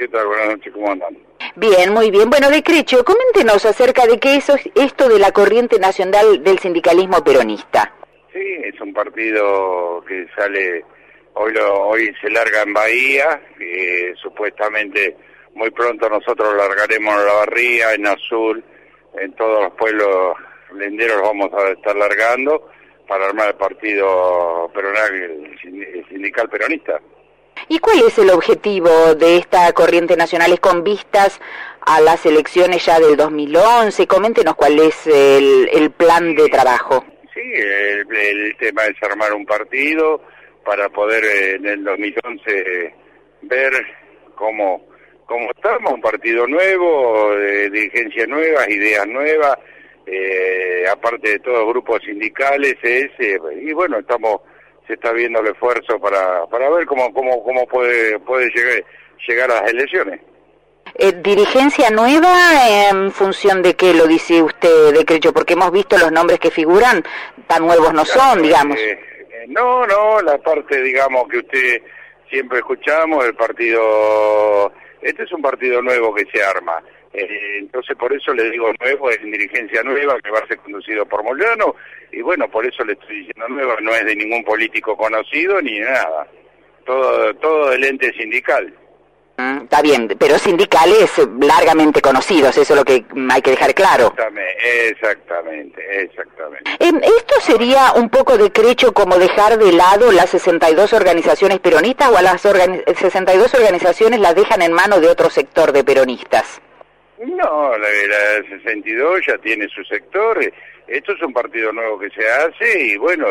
¿Qué tal? Buenas noches, ¿cómo andan? Bien, muy bien. Bueno, de Crecho, coméntenos acerca de qué es esto de la Corriente Nacional del Sindicalismo Peronista. Sí, es un partido que sale, hoy se larga en Bahía, que supuestamente muy pronto nosotros largaremos en Olavarría, en Azul, en todos los pueblos lenderos vamos a estar largando para armar el partido peronal, el sindical peronista. ¿Y cuál es el objetivo de esta corriente nacional? ¿Es con vistas a las elecciones ya del 2011? Coméntenos cuál es el plan de trabajo. Sí, el tema es armar un partido para poder en el 2011 ver cómo estamos, un partido nuevo, dirigencia nueva, ideas nuevas, aparte de todos grupos sindicales, y bueno, se está viendo el esfuerzo para ver cómo puede llegar a las elecciones. ¿Dirigencia nueva en función de qué lo dice usted, de Crecho? Porque hemos visto los nombres que figuran, tan nuevos no son, digamos. No, la parte, digamos, que usted siempre escuchamos, el partido, este es un partido nuevo que se arma. Entonces por eso le digo nuevo, es dirigencia nueva que va a ser conducido por Moyano, y bueno, por eso le estoy diciendo nueva, no es de ningún político conocido ni nada, todo del ente sindical. Está bien, pero sindicales largamente conocidos, eso es lo que hay que dejar claro. Exactamente. ¿Esto sería un poco de Crecho como dejar de lado las 62 organizaciones peronistas, o a las 62 organizaciones las dejan en manos de otro sector de peronistas? No, la 62 ya tiene su sector, esto es un partido nuevo que se hace y bueno,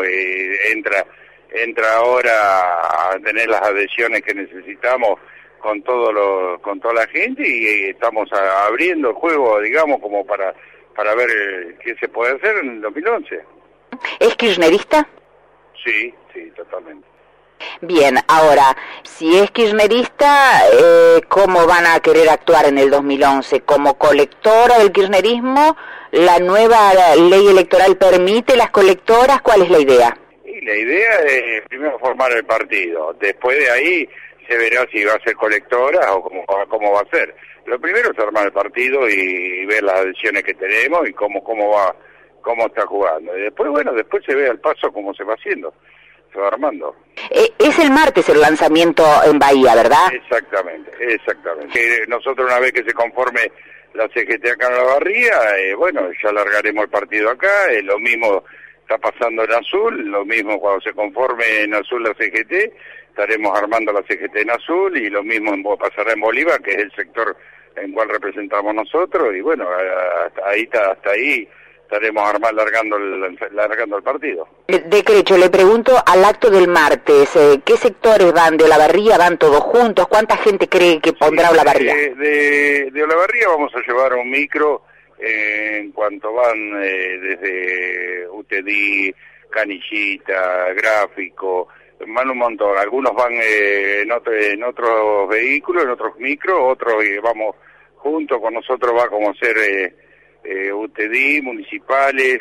entra ahora a tener las adhesiones que necesitamos con toda la gente y estamos abriendo el juego, digamos, como para ver qué se puede hacer en el 2011. ¿Es kirchnerista? Sí, totalmente. Bien, ahora, si es kirchnerista, ¿cómo van a querer actuar en el 2011? ¿Como colectora del kirchnerismo? ¿La nueva ley electoral permite las colectoras? ¿Cuál es la idea? Y la idea es primero formar el partido, después de ahí se verá si va a ser colectora o cómo va a ser. Lo primero es armar el partido y ver las adhesiones que tenemos y cómo está jugando. Y después, bueno, después se ve al paso cómo se va haciendo. Se va armando. Es el martes el lanzamiento en Bahía, ¿verdad? Exactamente. Nosotros una vez que se conforme la CGT acá en Olavarría, bueno, ya largaremos el partido acá, lo mismo está pasando en Azul, lo mismo cuando se conforme en Azul la CGT, estaremos armando la CGT en Azul y lo mismo pasará en Bolívar, que es el sector en cual representamos nosotros, y bueno, hasta ahí estaremos largando el partido. De Crecho, le pregunto al acto del martes, ¿qué sectores van? ¿De Olavarría van todos juntos? ¿Cuánta gente cree que pondrá Olavarría? De Olavarría vamos a llevar un micro, en cuanto van desde UTD, Canillita, Gráfico, van un montón. Algunos van en otros vehículos, en otros micros, otros vamos juntos con nosotros, va como ser UTD, municipales,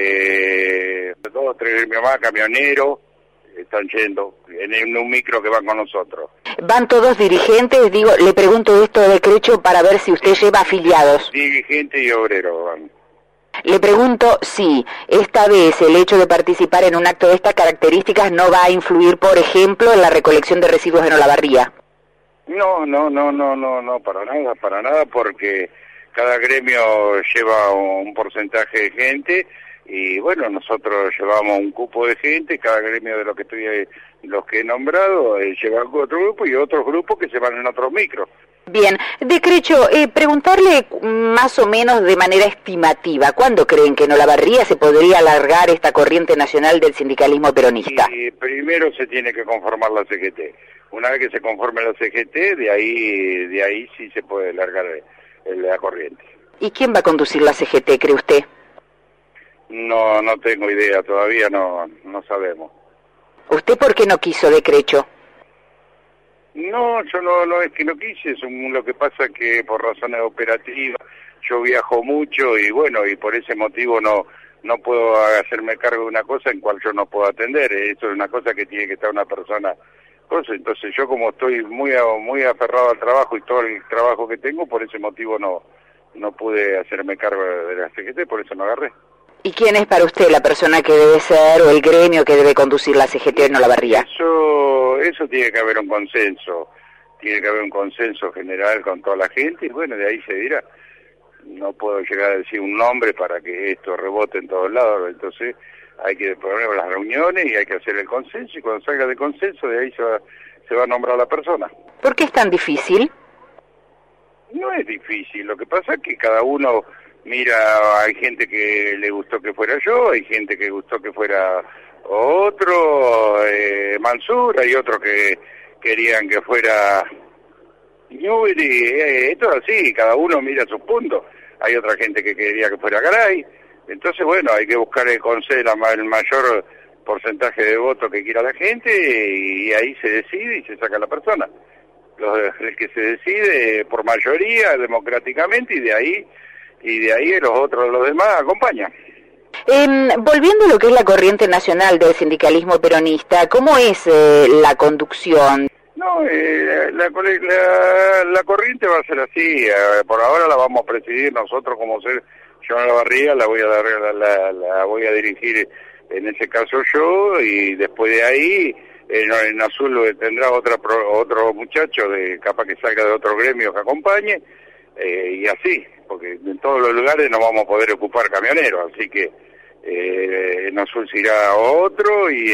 2 o 3 gremios más, camioneros, están yendo en un micro que van con nosotros. ¿Van todos dirigentes? Digo, le pregunto esto de Crecho para ver si usted lleva afiliados. Dirigentes y obreros van. Le pregunto si esta vez el hecho de participar en un acto de estas características no va a influir, por ejemplo, en la recolección de residuos en Olavarría. No, para nada, porque cada gremio lleva un porcentaje de gente y bueno, nosotros llevamos un cupo de gente, cada gremio de los que he nombrado lleva otro grupo y otros grupos que se van en otros micros. Bien, de Crecho, preguntarle más o menos de manera estimativa, ¿cuándo creen que en Olavarría se podría alargar esta corriente nacional del sindicalismo peronista? Y primero se tiene que conformar la CGT. Una vez que se conforme la CGT, de ahí sí se puede largar la corriente. ¿Y quién va a conducir la CGT, cree usted? No tengo idea, todavía no sabemos. ¿Usted por qué no quiso, de Crecho? No, yo no es que no quise, lo que pasa es que por razones operativas yo viajo mucho y bueno, y por ese motivo no puedo hacerme cargo de una cosa en cual yo no puedo atender. Eso es una cosa que tiene que estar una persona cosas. Entonces yo, como estoy muy aferrado al trabajo y todo el trabajo que tengo, por ese motivo no pude hacerme cargo de la CGT, por eso me agarré. ¿Y quién es para usted la persona que debe ser, o el gremio que debe conducir la CGT en Olavarría? Eso tiene que haber un consenso general con toda la gente, y bueno, de ahí se dirá. No puedo llegar a decir un nombre para que esto rebote en todos lados, entonces hay que poner las reuniones y hay que hacer el consenso, y cuando salga de consenso, de ahí se va a nombrar la persona. ¿Por qué es tan difícil? No es difícil, lo que pasa es que cada uno mira, hay gente que le gustó que fuera yo, hay gente que gustó que fuera otro, Mansur, hay otros que querían que fuera Newbery, esto es así, cada uno mira sus puntos, hay otra gente que quería que fuera Garay, entonces bueno, hay que buscar el mayor porcentaje de votos que quiera la gente, y ahí se decide y se saca la persona. El que se decide por mayoría, democráticamente, y de ahí los demás acompañan. Volviendo a lo que es la corriente nacional del sindicalismo peronista, ¿cómo es la conducción? No, la corriente va a ser así, por ahora la vamos a presidir nosotros como ser. Yo en Olavarría la voy a dirigir, en ese caso yo, y después de ahí en Azul tendrá otro muchacho capaz que salga de otro gremio que acompañe, y así, porque en todos los lugares no vamos a poder ocupar camioneros, así que en Azul se irá otro, y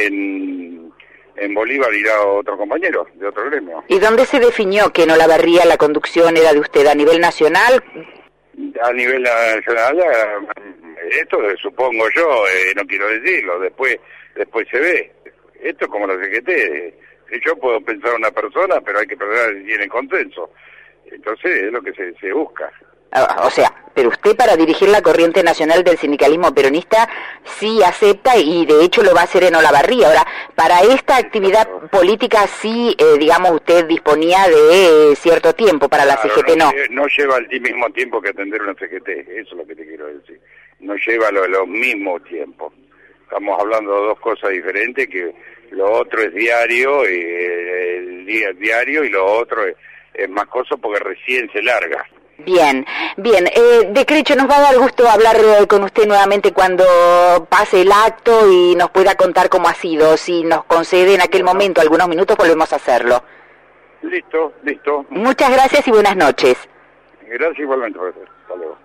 en Bolívar irá otro compañero de otro gremio. ¿Y dónde se definió que en Olavarría la conducción era de usted? ¿A nivel nacional? A nivel nacional, esto supongo yo, no quiero decirlo, después se ve. Esto es como la CGT, yo puedo pensar una persona, pero hay que pensar si tiene consenso. Entonces es lo que se busca. O sea, pero usted, para dirigir la corriente nacional del sindicalismo peronista, sí acepta, y de hecho lo va a hacer en Olavarría. Ahora, para esta actividad política sí, digamos, usted disponía de cierto tiempo, para la CGT no. No lleva el mismo tiempo que atender una CGT, eso es lo que te quiero decir. No lleva los mismos tiempos. Estamos hablando de dos cosas diferentes, que lo otro es diario, el día es diario, y lo otro es más cosa porque recién se larga. Bien. De Crecho, nos va a dar gusto hablar con usted nuevamente cuando pase el acto y nos pueda contar cómo ha sido. Si nos concede en aquel momento algunos minutos, volvemos a hacerlo. Listo. Muchas gracias y buenas noches. Gracias igualmente, profesor. Hasta luego.